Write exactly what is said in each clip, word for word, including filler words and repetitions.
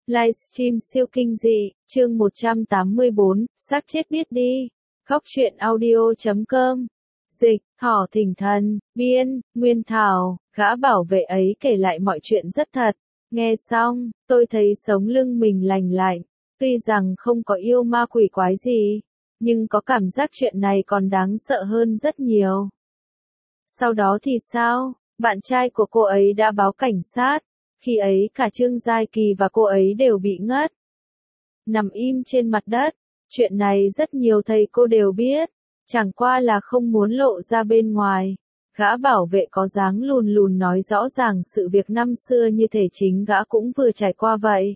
Livestream siêu kinh dị, chương một trăm tám mươi bốn, xác chết biết đi. Góc truyện audio chấm com. Dịch, Thỏ Thỉnh Thần, biên, Nguyên Thảo, gã bảo vệ ấy kể lại mọi chuyện rất thật. Nghe xong, tôi thấy sống lưng mình lành lạnh. Tuy rằng không có yêu ma quỷ quái gì, nhưng có cảm giác chuyện này còn đáng sợ hơn rất nhiều. Sau đó thì sao? Bạn trai của cô ấy đã báo cảnh sát. Khi ấy cả Trương Giai Kỳ và cô ấy đều bị ngất. Nằm im trên mặt đất. Chuyện này rất nhiều thầy cô đều biết. Chẳng qua là không muốn lộ ra bên ngoài. Gã bảo vệ có dáng lùn lùn nói rõ ràng sự việc năm xưa như thể chính gã cũng vừa trải qua vậy.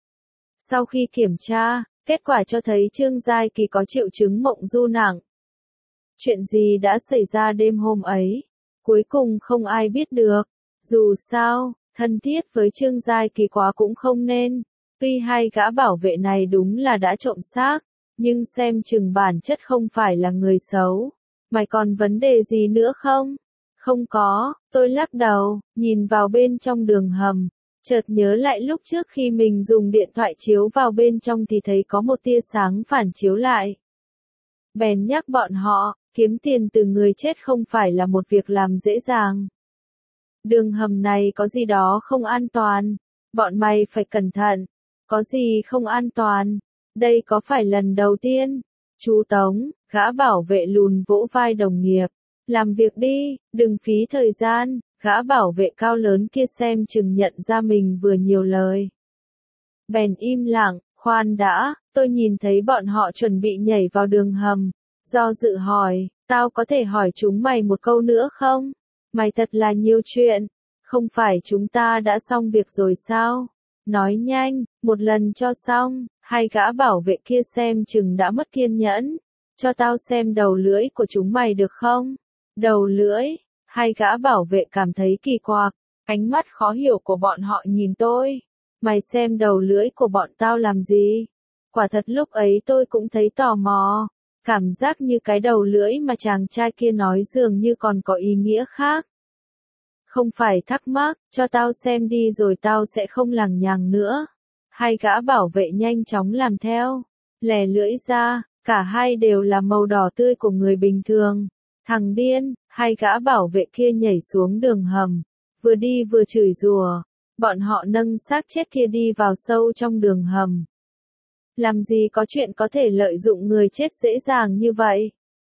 Sau khi kiểm tra, kết quả cho thấy Trương Giai Kỳ có triệu chứng mộng du nặng. Chuyện gì đã xảy ra đêm hôm ấy? Cuối cùng không ai biết được. Dù sao, thân thiết với Trương Giai Kỳ quá cũng không nên. Tuy hai gã bảo vệ này đúng là đã trộm xác, nhưng xem chừng bản chất không phải là người xấu. Mày còn vấn đề gì nữa không? Không có, tôi lắc đầu, nhìn vào bên trong đường hầm. Chợt nhớ lại lúc trước khi mình dùng điện thoại chiếu vào bên trong thì thấy có một tia sáng phản chiếu lại. Bèn nhắc bọn họ, kiếm tiền từ người chết không phải là một việc làm dễ dàng. Đường hầm này có gì đó không an toàn. Bọn mày phải cẩn thận. Có gì không an toàn? Đây có phải lần đầu tiên? Chú Tống, gã bảo vệ lùn vỗ vai đồng nghiệp. Làm việc đi, đừng phí thời gian. Gã bảo vệ cao lớn kia xem chừng nhận ra mình vừa nhiều lời. Bèn im lặng, khoan đã, tôi nhìn thấy bọn họ chuẩn bị nhảy vào đường hầm. Do dự hỏi, tao có thể hỏi chúng mày một câu nữa không? Mày thật là nhiều chuyện, không phải chúng ta đã xong việc rồi sao? Nói nhanh, một lần cho xong. Hai gã bảo vệ kia xem chừng đã mất kiên nhẫn. Cho tao xem đầu lưỡi của chúng mày được không? Đầu lưỡi, hai gã bảo vệ cảm thấy kỳ quặc, ánh mắt khó hiểu của bọn họ nhìn tôi. Mày xem đầu lưỡi của bọn tao làm gì? Quả thật lúc ấy tôi cũng thấy tò mò. Cảm giác như cái đầu lưỡi mà chàng trai kia nói dường như còn có ý nghĩa khác. Không phải thắc mắc, cho tao xem đi rồi tao sẽ không lằng nhằng nữa. Hai gã bảo vệ nhanh chóng làm theo. Lè lưỡi ra, cả hai đều là màu đỏ tươi của người bình thường. Thằng điên, hai gã bảo vệ kia nhảy xuống đường hầm. Vừa đi vừa chửi rủa. Bọn họ nâng xác chết kia đi vào sâu trong đường hầm. Làm gì có chuyện có thể lợi dụng người chết dễ dàng như vậy?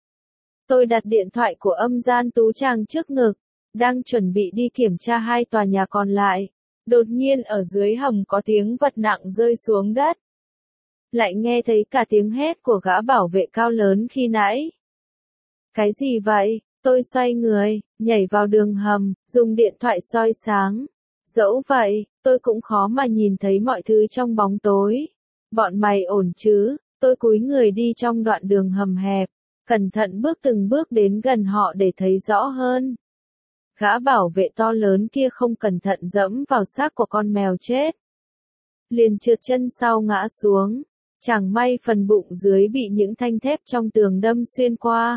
Tôi đặt điện thoại của âm gian tú trang trước ngực, đang chuẩn bị đi kiểm tra hai tòa nhà còn lại. Đột nhiên ở dưới hầm có tiếng vật nặng rơi xuống đất. Lại nghe thấy cả tiếng hét của gã bảo vệ cao lớn khi nãy. Cái gì vậy? Tôi xoay người, nhảy vào đường hầm, dùng điện thoại soi sáng. Dẫu vậy, tôi cũng khó mà nhìn thấy mọi thứ trong bóng tối. Bọn mày ổn chứ? Tôi cúi người đi trong đoạn đường hầm hẹp, cẩn thận bước từng bước đến gần họ để thấy rõ hơn. Gã bảo vệ to lớn kia không cẩn thận dẫm vào xác của con mèo chết. Liền trượt chân sau ngã xuống. Chẳng may phần bụng dưới bị những thanh thép trong tường đâm xuyên qua.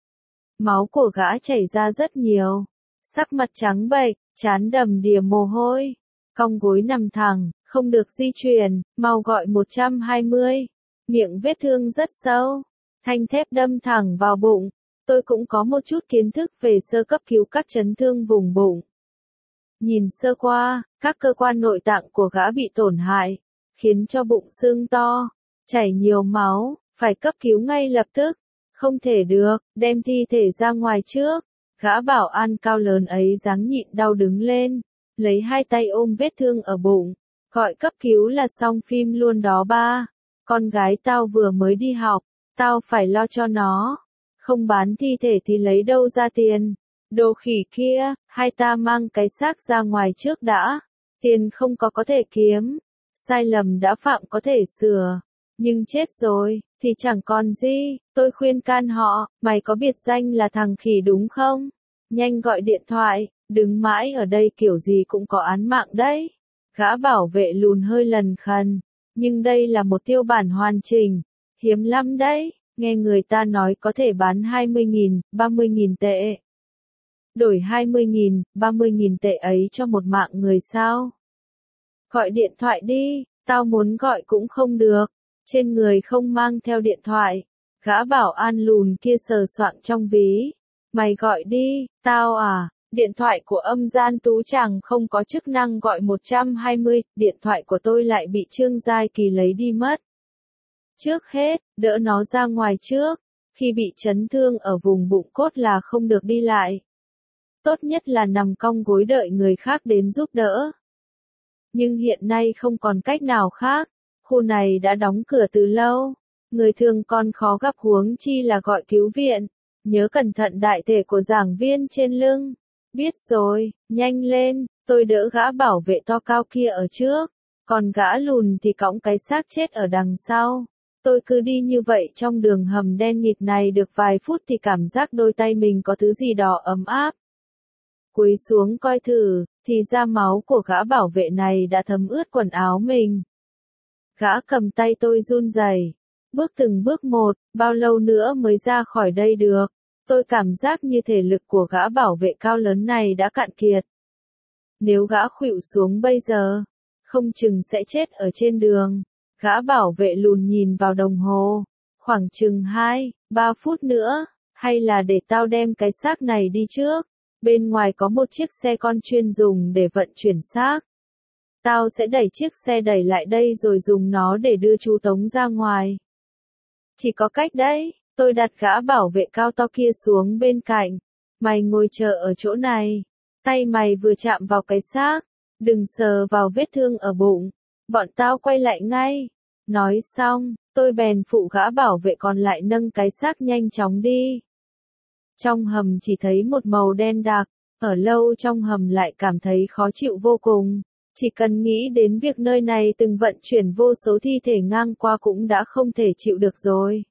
Máu của gã chảy ra rất nhiều. Sắc mặt trắng bệch, trán đầm đìa mồ hôi. Cong gối nằm thẳng, không được di chuyển, mau gọi một trăm hai mươi. Miệng vết thương rất sâu. Thanh thép đâm thẳng vào bụng. Tôi cũng có một chút kiến thức về sơ cấp cứu các chấn thương vùng bụng. Nhìn sơ qua, các cơ quan nội tạng của gã bị tổn hại, khiến cho bụng sưng to, chảy nhiều máu, phải cấp cứu ngay lập tức. Không thể được, đem thi thể ra ngoài trước. Gã bảo an cao lớn ấy dáng nhịn đau đứng lên, lấy hai tay ôm vết thương ở bụng, gọi cấp cứu là xong phim luôn đó ba. Con gái tao vừa mới đi học, tao phải lo cho nó. Không bán thi thể thì lấy đâu ra tiền? Đồ khỉ kia, hai ta mang cái xác ra ngoài trước đã. Tiền không có có thể kiếm. Sai lầm đã phạm có thể sửa. Nhưng chết rồi, thì chẳng còn gì. Tôi khuyên can họ, mày có biệt danh là thằng khỉ đúng không? Nhanh gọi điện thoại, đứng mãi ở đây kiểu gì cũng có án mạng đấy. Gã bảo vệ lùn hơi lần khần. Nhưng đây là một tiêu bản hoàn chỉnh. Hiếm lắm đấy. Nghe người ta nói có thể bán hai mươi nghìn, ba mươi nghìn tệ. Đổi hai mươi nghìn, ba mươi nghìn tệ ấy cho một mạng người sao? Gọi điện thoại đi, Tao muốn gọi cũng không được, trên người không mang theo điện thoại. Gã bảo an lùn kia sờ soạng trong ví. Mày gọi đi, tao à, điện thoại của âm gian tú chàng không có chức năng gọi một trăm hai mươi, điện thoại của tôi lại bị Trương Giai Kỳ lấy đi mất. Trước hết, đỡ nó ra ngoài trước, khi bị chấn thương ở vùng bụng cốt là không được đi lại. Tốt nhất là nằm cong gối đợi người khác đến giúp đỡ. Nhưng hiện nay không còn cách nào khác, khu này đã đóng cửa từ lâu, người thường còn khó gặp huống chi là gọi cứu viện. Nhớ cẩn thận đại thể của giảng viên trên lưng. Biết rồi, nhanh lên, tôi đỡ gã bảo vệ to cao kia ở trước, còn gã lùn thì cõng cái xác chết ở đằng sau. Tôi cứ đi như vậy trong đường hầm đen nghịt này được vài phút thì cảm giác đôi tay mình có thứ gì đó ấm áp. Cúi xuống coi thử, thì ra máu của gã bảo vệ này đã thấm ướt quần áo mình. Gã cầm tay tôi run rẩy, bước từng bước một, bao lâu nữa mới ra khỏi đây được. Tôi cảm giác như thể lực của gã bảo vệ cao lớn này đã cạn kiệt. Nếu gã khuỵu xuống bây giờ, không chừng sẽ chết ở trên đường. Gã bảo vệ lùn nhìn vào đồng hồ, khoảng chừng hai, ba phút nữa, hay là để tao đem cái xác này đi trước. Bên ngoài có một chiếc xe con chuyên dùng để vận chuyển xác. Tao sẽ đẩy chiếc xe đẩy lại đây rồi dùng nó để đưa chú Tống ra ngoài. Chỉ có cách đấy, tôi đặt gã bảo vệ cao to kia xuống bên cạnh. Mày ngồi chờ ở chỗ này. Tay mày vừa chạm vào cái xác, đừng sờ vào vết thương ở bụng. Bọn tao quay lại ngay. Nói xong, tôi bèn phụ gã bảo vệ còn lại nâng cái xác nhanh chóng đi. Trong hầm chỉ thấy một màu đen đặc, ở lâu trong hầm lại cảm thấy khó chịu vô cùng. Chỉ cần nghĩ đến việc nơi này từng vận chuyển vô số thi thể ngang qua cũng đã không thể chịu được rồi.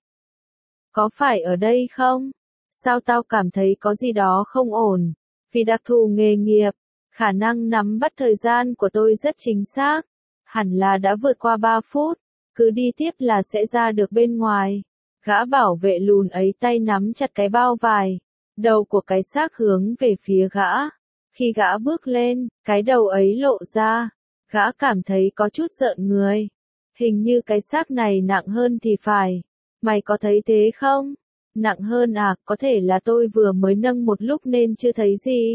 Có phải ở đây không? Sao tao cảm thấy có gì đó không ổn? Vì đặc thù nghề nghiệp, khả năng nắm bắt thời gian của tôi rất chính xác. Hẳn là đã vượt qua ba phút, cứ đi tiếp là sẽ ra được bên ngoài. Gã bảo vệ lùn ấy tay nắm chặt cái bao vải, đầu của cái xác hướng về phía gã. Khi gã bước lên, cái đầu ấy lộ ra, gã cảm thấy có chút rợn người. Hình như cái xác này nặng hơn thì phải. Mày có thấy thế không? Nặng hơn à, có thể là tôi vừa mới nâng một lúc nên chưa thấy gì.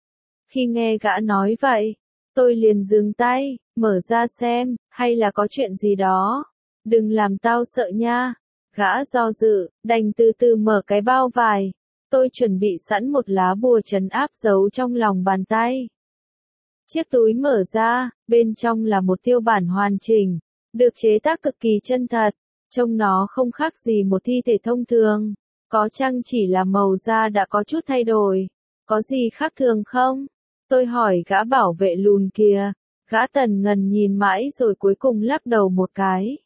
Khi nghe gã nói vậy, tôi liền dừng tay, mở ra xem, hay là có chuyện gì đó. Đừng làm tao sợ nha. Gã do dự, đành từ từ mở cái bao vải. Tôi chuẩn bị sẵn một lá bùa trấn áp giấu trong lòng bàn tay. Chiếc túi mở ra, bên trong là một tiêu bản hoàn chỉnh, được chế tác cực kỳ chân thật, trông nó không khác gì một thi thể thông thường. Có chăng chỉ là màu da đã có chút thay đổi, có gì khác thường không? Tôi hỏi gã bảo vệ lùn kia, gã tần ngần nhìn mãi rồi cuối cùng lắc đầu một cái.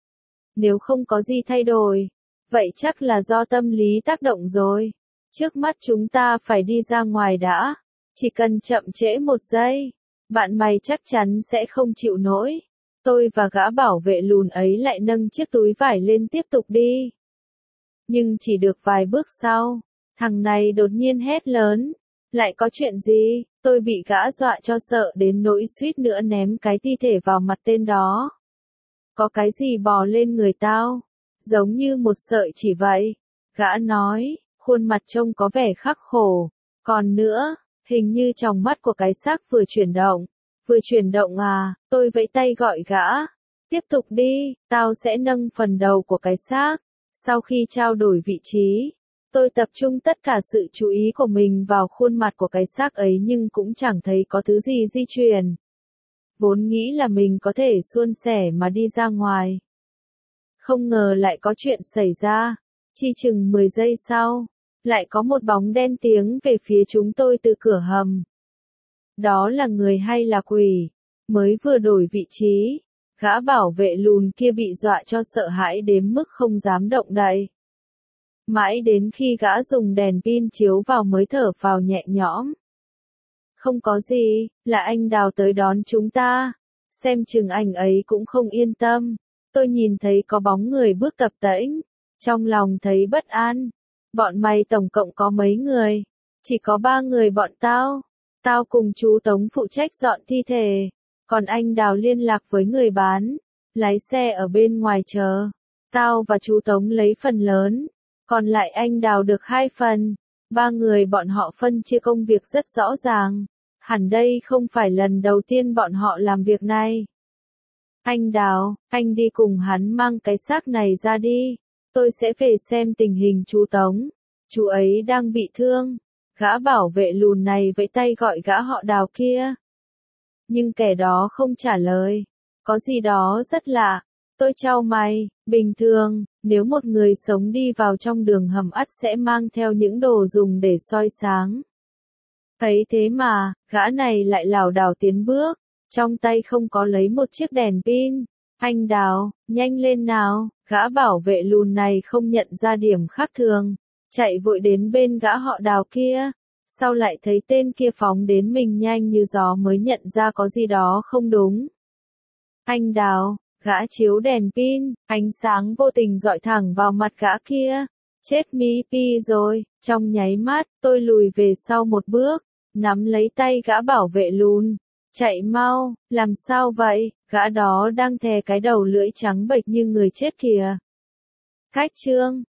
Nếu không có gì thay đổi, vậy chắc là do tâm lý tác động rồi. Trước mắt chúng ta phải đi ra ngoài đã. Chỉ cần chậm trễ một giây, bạn mày chắc chắn sẽ không chịu nổi. Tôi và gã bảo vệ lùn ấy lại nâng chiếc túi vải lên tiếp tục đi. Nhưng chỉ được vài bước sau, thằng này đột nhiên hét lớn. Lại có chuyện gì? Tôi bị gã dọa cho sợ đến nỗi suýt nữa ném cái thi thể vào mặt tên đó. Có cái gì bò lên người tao? Giống như một sợi chỉ vậy. Gã nói, khuôn mặt trông có vẻ khắc khổ. Còn nữa, hình như tròng mắt của cái xác vừa chuyển động. Vừa chuyển động à, tôi vẫy tay gọi gã. Tiếp tục đi, tao sẽ nâng phần đầu của cái xác. Sau khi trao đổi vị trí, tôi tập trung tất cả sự chú ý của mình vào khuôn mặt của cái xác ấy nhưng cũng chẳng thấy có thứ gì di chuyển. Vốn nghĩ là mình có thể suôn sẻ mà đi ra ngoài. Không ngờ lại có chuyện xảy ra. Chi chừng mười giây sau, lại có một bóng đen tiến về phía chúng tôi từ cửa hầm. Đó là người hay là quỷ? Mới vừa đổi vị trí, gã bảo vệ lùn kia bị dọa cho sợ hãi đến mức không dám động đậy. Mãi đến khi gã dùng đèn pin chiếu vào mới thở phào nhẹ nhõm. Không có gì, là anh Đào tới đón chúng ta. Xem chừng anh ấy cũng không yên tâm. Tôi nhìn thấy có bóng người bước tập tễnh, trong lòng thấy bất an. Bọn mày tổng cộng có mấy người? Chỉ có ba người bọn tao. Tao cùng chú Tống phụ trách dọn thi thể. Còn anh Đào liên lạc với người bán, lái xe ở bên ngoài chờ. Tao và chú Tống lấy phần lớn, còn lại anh Đào được hai phần. Ba người bọn họ phân chia công việc rất rõ ràng. Hẳn đây không phải lần đầu tiên bọn họ làm việc này. Anh Đào, anh đi cùng hắn mang cái xác này ra đi. Tôi sẽ về xem tình hình chú Tống. Chú ấy đang bị thương. Gã bảo vệ lùn này vẫy tay gọi gã họ Đào kia. Nhưng kẻ đó không trả lời. Có gì đó rất lạ. Tôi chau mày, bình thường, nếu một người sống đi vào trong đường hầm ắt sẽ mang theo những đồ dùng để soi sáng. Ấy thế mà, gã này lại lảo đảo tiến bước, trong tay không có lấy một chiếc đèn pin. Anh Đào, nhanh lên nào, gã bảo vệ lùn này không nhận ra điểm khác thường, chạy vội đến bên gã họ Đào kia. Sau lại thấy tên kia phóng đến mình nhanh như gió mới nhận ra có gì đó không đúng. Anh Đào, gã chiếu đèn pin, ánh sáng vô tình dọi thẳng vào mặt gã kia. Chết mi pi rồi, trong nháy mắt, tôi lùi về sau một bước, nắm lấy tay gã bảo vệ lùn. Chạy mau, làm sao vậy, gã đó đang thè cái đầu lưỡi trắng bệch như người chết kìa. Khách trương,